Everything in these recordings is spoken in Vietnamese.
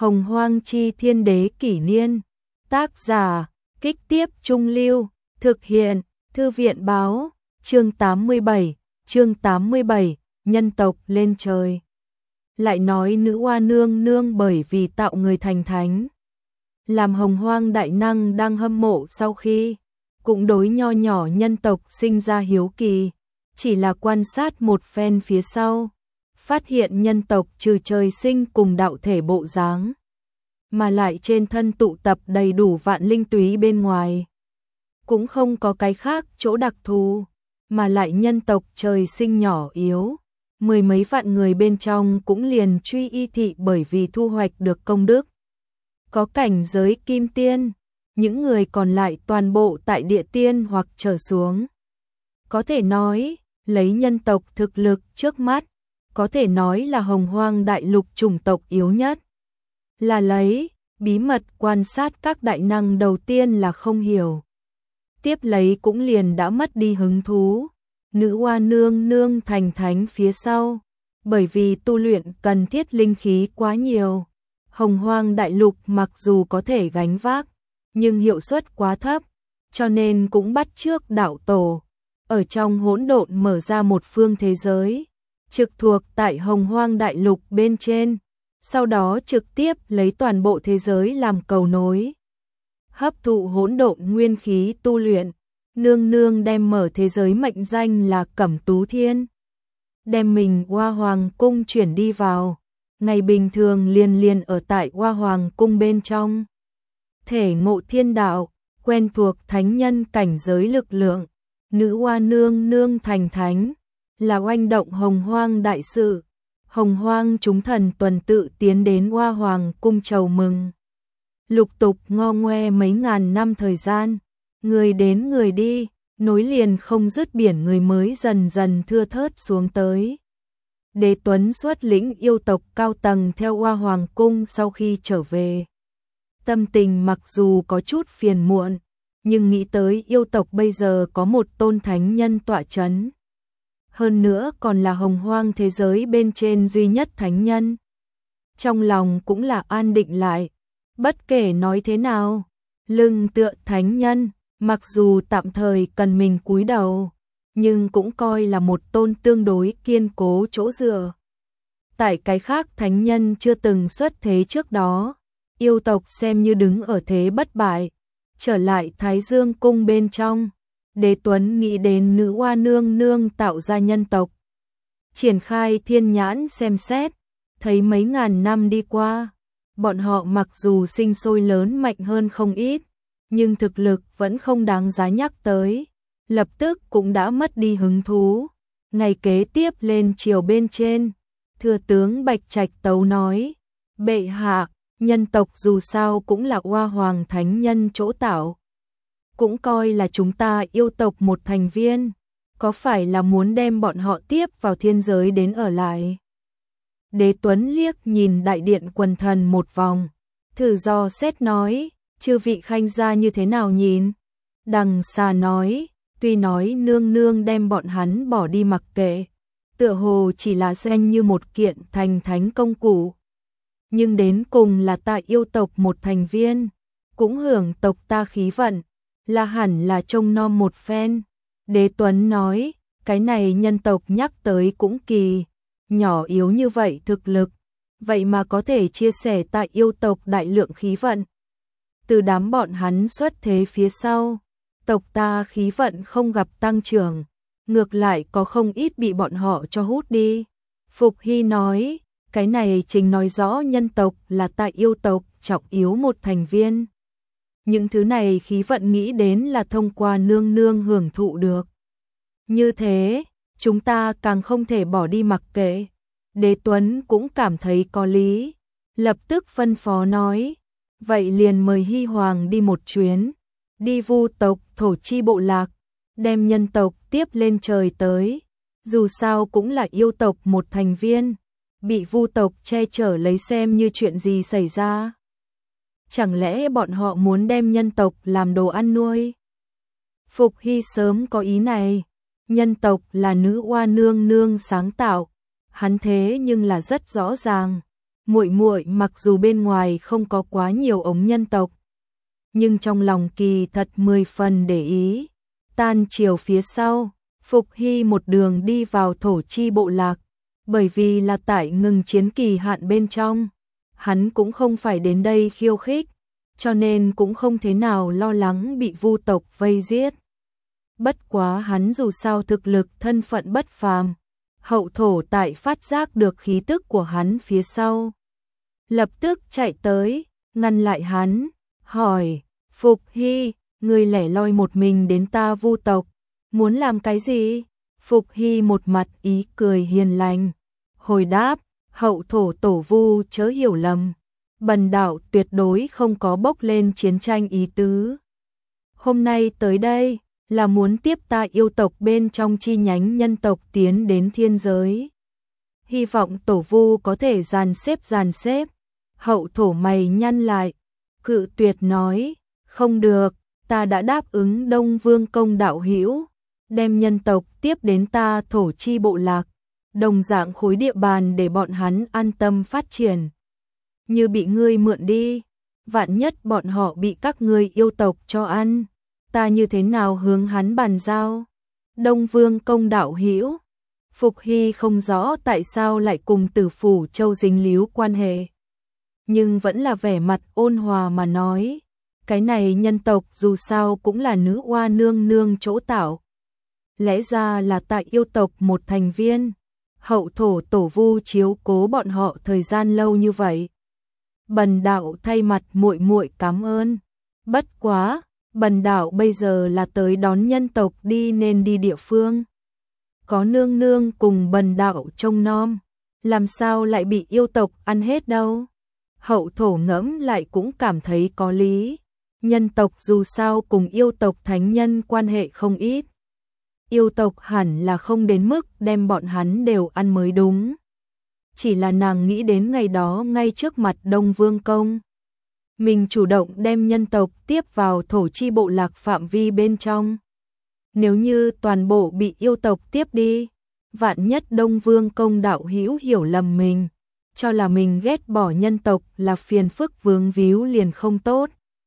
Hồng Hoang chi thiên đế kỷ niên. Tác giả, Kích Tiếp Trung Lưu. Thực hiện, Thư viện báo. Chương 87, nhân tộc lên trời. Lại nói nữ Hoa nương nương bởi vì tạo người thành thánh, làm Hồng Hoang đại năng đang hâm mộ, sau khi cũng đối nho nhỏ nhân tộc sinh ra hiếu kỳ, chỉ là quan sát một phen phía sau, phát hiện nhân tộc trừ trời sinh cùng đạo thể bộ dáng, mà lại trên thân tụ tập đầy đủ vạn linh túy bên ngoài, cũng không có cái khác chỗ đặc thù, mà lại nhân tộc trời sinh nhỏ yếu, mười mấy vạn người bên trong cũng liền truy y thị bởi vì thu hoạch được công đức, có cảnh giới kim tiên, những người còn lại toàn bộ tại địa tiên hoặc trở xuống. Có thể nói, lấy nhân tộc thực lực trước mắt, có thể nói là Hồng Hoang đại lục chủng tộc yếu nhất. Là lấy, bí mật quan sát các đại năng đầu tiên là không hiểu. Tiếp lấy cũng liền đã mất đi hứng thú. Nữ Hoa nương nương thành thánh phía sau, bởi vì tu luyện cần thiết linh khí quá nhiều. Hồng Hoang đại lục mặc dù có thể gánh vác, nhưng hiệu suất quá thấp, cho nên cũng bắt chước đạo tổ. Ở trong hỗn độn mở ra một phương thế giới, trực thuộc tại Hồng Hoang đại lục bên trên, sau đó trực tiếp lấy toàn bộ thế giới làm cầu nối. Hấp thụ hỗn độn nguyên khí tu luyện, nương nương đem mở thế giới mệnh danh là Cẩm Tú Thiên. Đem mình Hoa Hoàng cung chuyển đi vào, ngày bình thường liền ở tại Hoa Hoàng cung bên trong. Thể ngộ thiên đạo, quen thuộc thánh nhân cảnh giới lực lượng, nữ Hoa nương nương thành thánh, là oanh động Hồng Hoang đại sự. Hồng Hoang chúng thần tuần tự tiến đến Hoa Hoàng cung chầu mừng. Lục tục ngo ngoe mấy ngàn năm thời gian, người đến người đi, nối liền không dứt biển người mới dần dần thưa thớt xuống tới. Đế Tuấn xuất lĩnh yêu tộc cao tầng theo Hoa Hoàng cung sau khi trở về. Tâm tình mặc dù có chút phiền muộn, nhưng nghĩ tới yêu tộc bây giờ có một tôn thánh nhân tọa chấn. Hơn nữa còn là Hồng Hoang thế giới bên trên duy nhất thánh nhân. Trong lòng cũng là an định lại, bất kể nói thế nào, lưng tựa thánh nhân, mặc dù tạm thời cần mình cúi đầu, nhưng cũng coi là một tôn tương đối kiên cố chỗ dựa. Tại cái khác thánh nhân chưa từng xuất thế trước đó, yêu tộc xem như đứng ở thế bất bại. Trở lại Thái Dương cung bên trong, Đế Tuấn nghĩ đến nữ Hoa nương nương tạo ra nhân tộc. Triển khai thiên nhãn xem xét, thấy mấy ngàn năm đi qua, bọn họ mặc dù sinh sôi lớn mạnh hơn không ít, nhưng thực lực vẫn không đáng giá nhắc tới, lập tức cũng đã mất đi hứng thú. Ngày kế tiếp lên triều bên trên, thừa tướng Bạch Trạch tấu nói, bệ hạ, nhân tộc dù sao cũng là Hoa Hoàng thánh nhân chỗ tạo, cũng coi là chúng ta yêu tộc một thành viên, có phải là muốn đem bọn họ tiếp vào thiên giới đến ở lại? Đế Tuấn liếc nhìn đại điện quần thần một vòng, thử dò xét nói, chư vị khanh gia như thế nào nhìn? Đằng Xà nói, tuy nói nương nương đem bọn hắn bỏ đi mặc kệ, tựa hồ chỉ là xem như một kiện thành thánh công cụ, nhưng đến cùng là ta yêu tộc một thành viên, cũng hưởng tộc ta khí vận, là hẳn là trông nom một phen. Đế Tuấn nói, cái này nhân tộc nhắc tới cũng kỳ, nhỏ yếu như vậy thực lực, vậy mà có thể chia sẻ tại yêu tộc đại lượng khí vận. Từ đám bọn hắn xuất thế phía sau, tộc ta khí vận không gặp tăng trưởng, ngược lại có không ít bị bọn họ cho hút đi. Phục Hy nói, cái này chính nói rõ nhân tộc là ta yêu tộc trọng yếu một thành viên. Những thứ này khí vận nghĩ đến là thông qua nương nương hưởng thụ được. Như thế, chúng ta càng không thể bỏ đi mặc kệ. Đế Tuấn cũng cảm thấy có lý, lập tức phân phó nói, vậy liền mời Hy Hoàng đi một chuyến, đi Vu tộc thổ chi bộ lạc, đem nhân tộc tiếp lên trời tới, dù sao cũng là yêu tộc một thành viên, bị Vu tộc che chở lấy xem như chuyện gì xảy ra. Chẳng lẽ bọn họ muốn đem nhân tộc làm đồ ăn nuôi? Phục Hy sớm có ý này, nhân tộc là nữ Hoa nương nương sáng tạo, hắn thế nhưng là rất rõ ràng, muội muội mặc dù bên ngoài không có quá nhiều ống nhân tộc, nhưng trong lòng kỳ thật 10 phần để ý. Tan chiều phía sau, Phục Hy một đường đi vào thổ chi bộ lạc, bởi vì là tại ngừng chiến kỳ hạn bên trong, hắn cũng không phải đến đây khiêu khích, cho nên cũng không thế nào lo lắng bị Vu tộc vây giết. Bất quá hắn dù sao thực lực thân phận bất phàm, hậu thổ tại phát giác được khí tức của hắn phía sau, lập tức chạy tới, ngăn lại hắn, hỏi, Phục Hy, ngươi lẻ loi một mình đến ta Vu tộc, muốn làm cái gì? Phục Hy một mặt ý cười hiền lành, hồi đáp, hậu thổ tổ Vu chớ hiểu lầm, bần đạo tuyệt đối không có bốc lên chiến tranh ý tứ. Hôm nay tới đây là muốn tiếp ta yêu tộc bên trong chi nhánh nhân tộc tiến đến thiên giới. Hy vọng tổ Vu có thể dàn xếp. Hậu thổ mày nhăn lại, cự tuyệt nói, không được, ta đã đáp ứng Đông Vương Công đạo hữu, đem nhân tộc tiếp đến ta thổ chi bộ lạc, đồng dạng khối địa bàn để bọn hắn an tâm phát triển. Như bị ngươi mượn đi, vạn nhất bọn họ bị các ngươi yêu tộc cho ăn, ta như thế nào hướng hắn bàn giao? Đông Vương Công đạo hữu, Phục Hy không rõ tại sao lại cùng Tử Phủ Châu dính líu quan hệ, nhưng vẫn là vẻ mặt ôn hòa mà nói, cái này nhân tộc dù sao cũng là nữ oa nương nương chỗ tạo, lẽ ra là tại yêu tộc một thành viên, hậu thổ tổ Vu chiếu cố bọn họ thời gian lâu như vậy. Bần đạo thay mặt muội muội cảm ơn. Bất quá, bần đạo bây giờ là tới đón nhân tộc đi nên đi địa phương. Có nương nương cùng bần đạo trông nom, làm sao lại bị yêu tộc ăn hết đâu. Hậu thổ ngẫm lại cũng cảm thấy có lý. Nhân tộc dù sao cùng yêu tộc thánh nhân quan hệ không ít. Yêu tộc hẳn là không đến mức đem bọn hắn đều ăn mới đúng. Chỉ là nàng nghĩ đến ngày đó ngay trước mặt Đông Vương Công. Mình chủ động đem nhân tộc tiếp vào thổ chi bộ lạc phạm vi bên trong. Nếu như toàn bộ bị yêu tộc tiếp đi, vạn nhất Đông Vương Công đạo hữu hiểu lầm mình, cho là mình ghét bỏ nhân tộc là phiền phức vướng víu liền không tốt.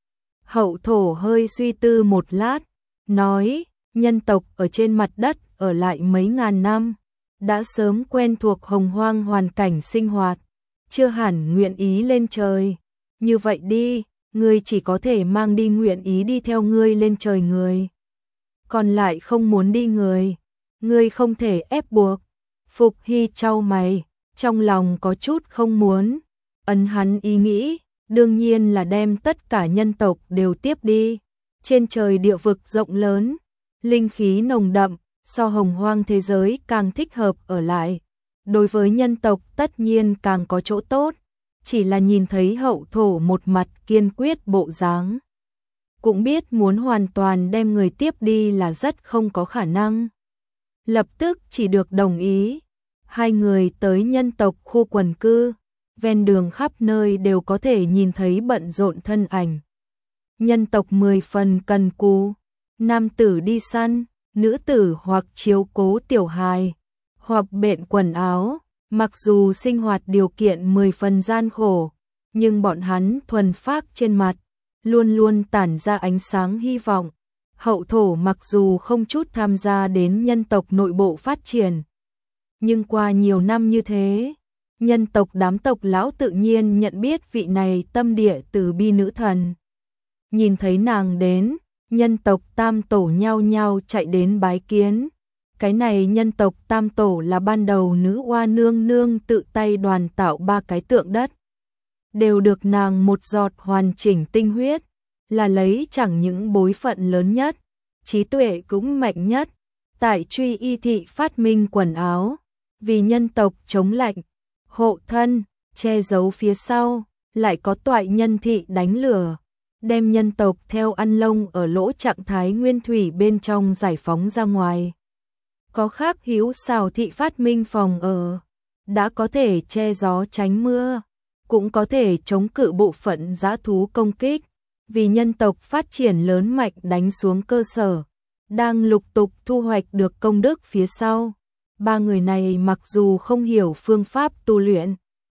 Hậu thổ hơi suy tư một lát, nói, nhân tộc ở trên mặt đất ở lại mấy ngàn năm, đã sớm quen thuộc hồng hoang hoàn cảnh sinh hoạt, chưa hẳn nguyện ý lên trời. Như vậy đi, ngươi chỉ có thể mang đi nguyện ý đi theo ngươi lên trời người. Còn lại không muốn đi người, ngươi không thể ép buộc. Phục Hy chau mày, trong lòng có chút không muốn. Ấn hắn ý nghĩ, đương nhiên là đem tất cả nhân tộc đều tiếp đi. Trên trời địa vực rộng lớn, linh khí nồng đậm, so hồng hoang thế giới càng thích hợp ở lại. Đối với nhân tộc tất nhiên càng có chỗ tốt, chỉ là nhìn thấy hậu thổ một mặt kiên quyết bộ dáng, cũng biết muốn hoàn toàn đem người tiếp đi là rất không có khả năng. Lập tức chỉ được đồng ý. Hai người tới nhân tộc khu quần cư, ven đường khắp nơi đều có thể nhìn thấy bận rộn thân ảnh. Nhân tộc 10 phần cần cù, nam tử đi săn, nữ tử hoặc chiếu cố tiểu hài, hoặc bện quần áo. Mặc dù sinh hoạt điều kiện 10 phần gian khổ, nhưng bọn hắn thuần phác trên mặt, luôn luôn tản ra ánh sáng hy vọng. Hậu thổ mặc dù không chút tham gia đến nhân tộc nội bộ phát triển, nhưng qua nhiều năm như thế, nhân tộc đám tộc lão tự nhiên nhận biết vị này tâm địa từ bi nữ thần. Nhìn thấy nàng đến, nhân tộc tam tổ nhao nhao chạy đến bái kiến. Cái này nhân tộc tam tổ là ban đầu nữ oa nương nương tự tay đoàn tạo 3 cái tượng đất. Đều được nàng một giọt hoàn chỉnh tinh huyết, là lấy chẳng những bối phận lớn nhất, trí tuệ cũng mạnh nhất, tại truy y thị phát minh quần áo, vì nhân tộc chống lạnh, hộ thân, che giấu phía sau, lại có toại nhân thị đánh lửa, đem nhân tộc theo ăn lông ở lỗ trạng thái nguyên thủy bên trong giải phóng ra ngoài. Có khác hiếu xào thị phát minh phòng ở, đã có thể che gió tránh mưa, cũng có thể chống cự bộ phận dã thú công kích, vì nhân tộc phát triển lớn mạnh đánh xuống cơ sở, đang lục tục thu hoạch được công đức phía sau. 3 người này mặc dù không hiểu phương pháp tu luyện,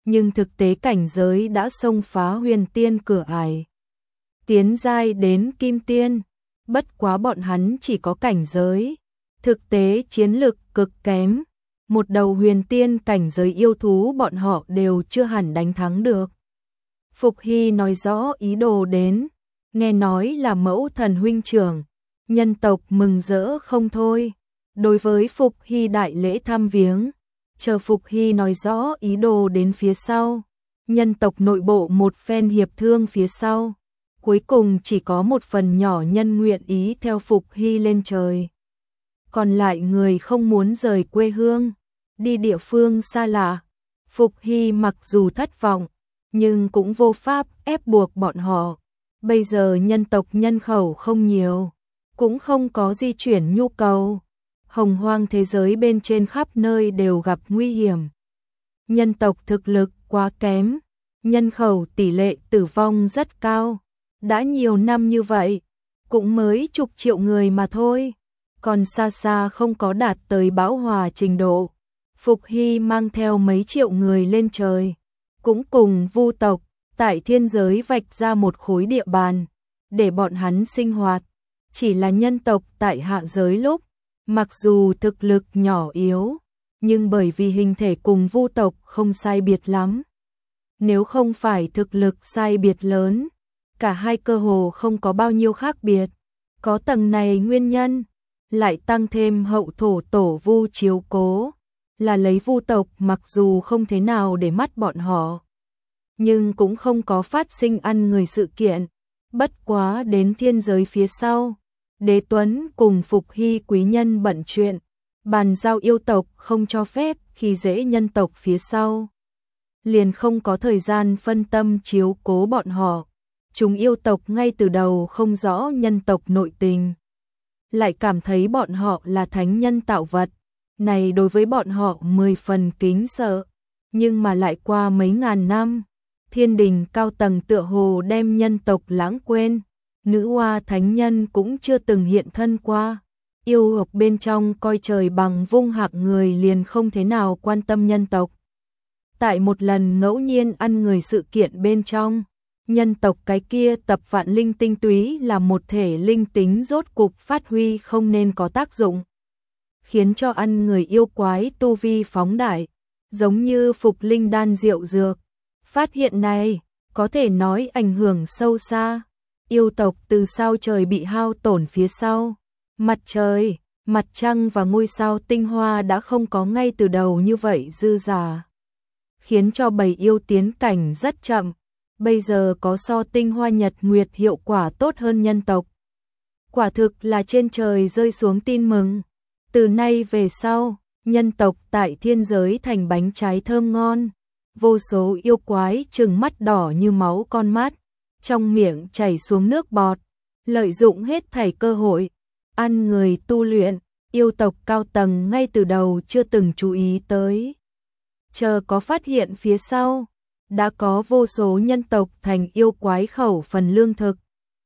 nhưng thực tế cảnh giới đã xông phá huyền tiên cửa ải, tiến giai đến kim tiên. Bất quá bọn hắn chỉ có cảnh giới, thực tế chiến lực cực kém. Một đầu huyền tiên cảnh giới yêu thú bọn họ đều chưa hẳn đánh thắng được. Phục Hy nói rõ ý đồ đến, nghe nói là mẫu thần huynh trưởng, nhân tộc mừng rỡ không thôi. Đối với Phục Hy đại lễ thăm viếng, chờ Phục Hy nói rõ ý đồ đến phía sau, nhân tộc nội bộ một phen hiệp thương phía sau, cuối cùng chỉ có một phần nhỏ nhân nguyện ý theo Phục Hy lên trời. Còn lại người không muốn rời quê hương, đi địa phương xa lạ. Phục Hy mặc dù thất vọng, nhưng cũng vô pháp ép buộc bọn họ. Bây giờ nhân tộc nhân khẩu không nhiều, cũng không có di chuyển nhu cầu. Hồng hoang thế giới bên trên khắp nơi đều gặp nguy hiểm. Nhân tộc thực lực quá kém, nhân khẩu tỷ lệ tử vong rất cao. Đã nhiều năm như vậy, cũng mới chục triệu người mà thôi, còn xa xa không có đạt tới bão hòa trình độ. Phục Hy mang theo mấy triệu người lên trời, cũng cùng Vu tộc tại thiên giới vạch ra một khối địa bàn để bọn hắn sinh hoạt. Chỉ là nhân tộc tại hạ giới lúc, mặc dù thực lực nhỏ yếu, nhưng bởi vì hình thể cùng Vu tộc không sai biệt lắm. Nếu không phải thực lực sai biệt lớn, cả hai cơ hồ không có bao nhiêu khác biệt. Có tầng này nguyên nhân, lại tăng thêm hậu thổ tổ Vu chiếu cố, là lấy Vu tộc mặc dù không thế nào để mắt bọn họ, nhưng cũng không có phát sinh ăn người sự kiện. Bất quá đến thiên giới phía sau, Đế Tuấn cùng Phục Hy quý nhân bận chuyện, bàn giao yêu tộc không cho phép khi dễ nhân tộc phía sau. Liền không có thời gian phân tâm chiếu cố bọn họ. Chúng yêu tộc ngay từ đầu không rõ nhân tộc nội tình, lại cảm thấy bọn họ là thánh nhân tạo vật. Này đối với bọn họ 10 phần kính sợ, nhưng mà lại qua mấy ngàn năm, thiên đình cao tầng tựa hồ đem nhân tộc lãng quên, nữ hoa thánh nhân cũng chưa từng hiện thân qua. Yêu tộc bên trong coi trời bằng vung hạng người liền không thế nào quan tâm nhân tộc. Tại một lần ngẫu nhiên ăn người sự kiện bên trong, nhân tộc cái kia tập vạn linh tinh túy là một thể linh tính rốt cục phát huy không nên có tác dụng, khiến cho ăn người yêu quái tu vi phóng đại, giống như phục linh đan diệu dược. Phát hiện này có thể nói ảnh hưởng sâu xa. Yêu tộc từ sao trời bị hao tổn phía sau, mặt trời, mặt trăng và ngôi sao tinh hoa đã không có ngay từ đầu như vậy dư dả, khiến cho bầy yêu tiến cảnh rất chậm. Bây giờ có so tinh hoa nhật nguyệt hiệu quả tốt hơn nhân tộc. Quả thực là trên trời rơi xuống tin mừng. Từ nay về sau, nhân tộc tại thiên giới thành bánh trái thơm ngon. Vô số yêu quái trừng mắt đỏ như máu con mắt, trong miệng chảy xuống nước bọt, lợi dụng hết thảy cơ hội, ăn người tu luyện. Yêu tộc cao tầng ngay từ đầu chưa từng chú ý tới. Chờ có phát hiện phía sau, đã có vô số nhân tộc thành yêu quái khẩu phần lương thực.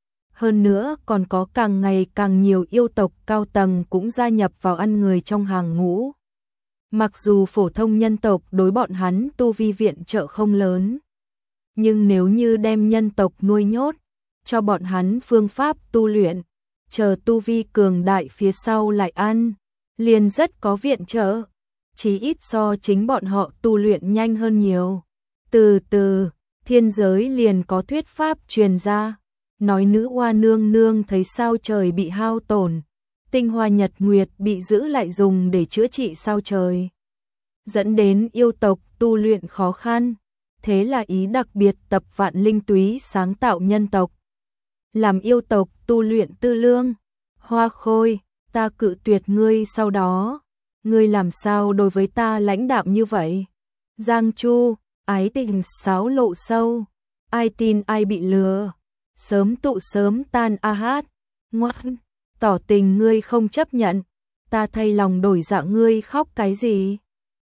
Hơn nữa còn có càng ngày càng nhiều yêu tộc cao tầng cũng gia nhập vào ăn người trong hàng ngũ. Mặc dù phổ thông nhân tộc đối bọn hắn tu vi viện trợ không lớn, nhưng nếu như đem nhân tộc nuôi nhốt, cho bọn hắn phương pháp tu luyện, chờ tu vi cường đại phía sau lại ăn, liền rất có viện trợ, chí ít so chính bọn họ tu luyện nhanh hơn nhiều. Từ từ, thiên giới liền có thuyết pháp truyền ra, nói nữ hoa nương nương thấy sao trời bị hao tổn, tinh hoa nhật nguyệt bị giữ lại dùng để chữa trị sao trời, dẫn đến yêu tộc tu luyện khó khăn. Thế là ý đặc biệt tập vạn linh túy sáng tạo nhân tộc, làm yêu tộc tu luyện tư lương. Hoa Khôi, ta cự tuyệt ngươi, sau đó ngươi làm sao đối với ta lãnh đạm như vậy? Giang Chu, ái tình xáo lộ sâu, ai tin ai bị lừa, sớm tụ sớm tan a hát. Ngoan, tỏ tình ngươi không chấp nhận, ta thay lòng đổi dạ, ngươi khóc cái gì?